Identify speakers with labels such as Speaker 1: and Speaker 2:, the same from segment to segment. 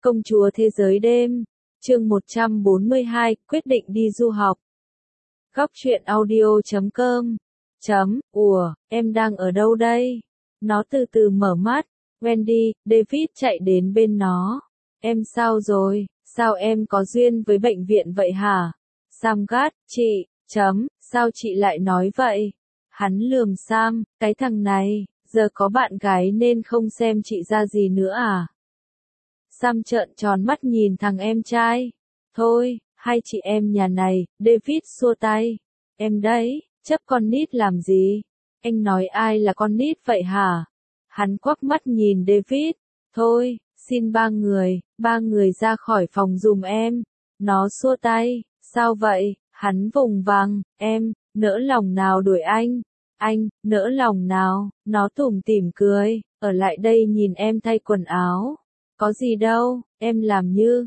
Speaker 1: Công chúa thế giới đêm, chương 142, quyết định đi du học. Góc truyện audio.com. Ủa, em đang ở đâu đây? Nó từ từ mở mắt. Wendy, David chạy đến bên nó. Em sao rồi? Sao em có duyên với bệnh viện vậy hả? Sam gắt, chị, sao chị lại nói vậy? Hắn lườm Sam, cái thằng này, giờ có bạn gái nên không xem chị ra gì nữa à? Sam trợn tròn mắt nhìn thằng em trai. Thôi, hai chị em nhà này, David xua tay. Em đấy, chấp con nít làm gì? Anh nói ai là con nít vậy hả? Hắn quắc mắt nhìn David. Thôi, xin ba người ra khỏi phòng giùm em. Nó xua tay. Sao vậy? Hắn vùng vằng. Em, nỡ lòng nào đuổi anh? Anh, nỡ lòng nào? Nó tủm tỉm cười. Ở lại đây nhìn em thay quần áo. Có gì đâu, em làm như,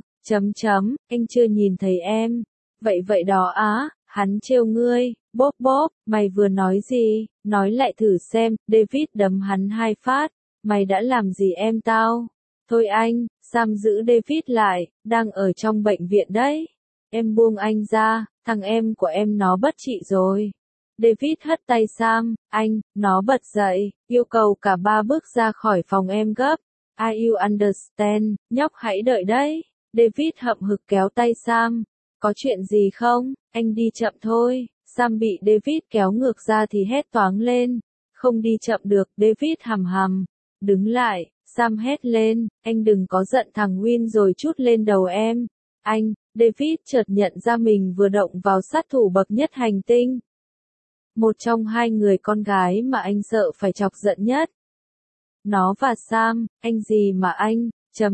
Speaker 1: anh chưa nhìn thấy em. Vậy đó á, hắn trêu ngươi, bóp, mày vừa nói gì, nói lại thử xem, David đấm hắn 2 phát, mày đã làm gì em tao? Thôi anh, Sam giữ David lại, đang ở trong bệnh viện đấy. Em buông anh ra, thằng em của em nó bất trị rồi. David hất tay Sam, nó bật dậy, yêu cầu cả 3 bước ra khỏi phòng em gấp. I you understand, nhóc hãy đợi đấy. David hậm hực kéo tay Sam. Có chuyện gì không? Anh đi chậm thôi. Sam bị David kéo ngược ra thì hét toáng lên. Không đi chậm được, David hầm. Đứng lại, Sam hét lên. Anh đừng có giận thằng Win rồi trút lên đầu em. David chợt nhận ra mình vừa động vào sát thủ bậc nhất hành tinh. Một trong 2 người con gái mà anh sợ phải chọc giận nhất. Nó và Sam, anh gì mà anh,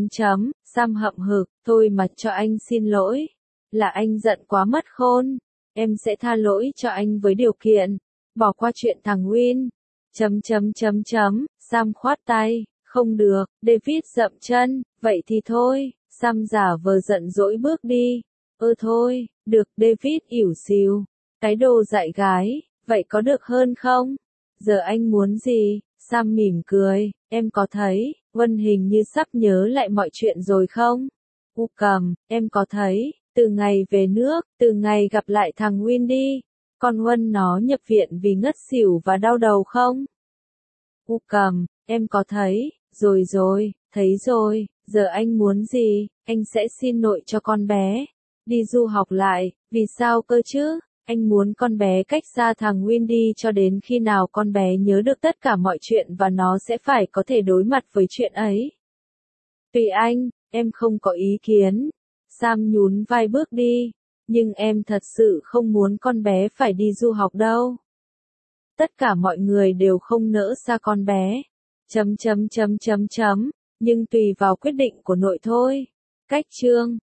Speaker 1: Sam hậm hực, thôi mà cho anh xin lỗi. Là anh giận quá mất khôn. Em sẽ tha lỗi cho anh với điều kiện. Bỏ qua chuyện thằng Win. Sam khoát tay. Không được, David dậm chân. Vậy thì thôi. Sam giả vờ giận dỗi bước đi. Thôi, được, David ỉu xìu. Cái đồ dại gái, vậy có được hơn không? Giờ anh muốn gì? Sam mỉm cười, em có thấy, Vân hình như sắp nhớ lại mọi chuyện rồi không? Em có thấy, từ ngày về nước, từ ngày gặp lại thằng Windy, con Vân nó nhập viện vì ngất xỉu và đau đầu không? Em có thấy, rồi, thấy rồi, giờ anh muốn gì, anh sẽ xin nội cho con bé. Đi du học lại, vì sao cơ chứ? Anh muốn con bé cách xa thằng Windy cho đến khi nào con bé nhớ được tất cả mọi chuyện và nó sẽ phải có thể đối mặt với chuyện ấy. Tùy anh, em không có ý kiến. Sam nhún vai bước đi. Nhưng em thật sự không muốn con bé phải đi du học đâu. Tất cả mọi người đều không nỡ xa con bé. Nhưng tùy vào quyết định của nội thôi. Cách chương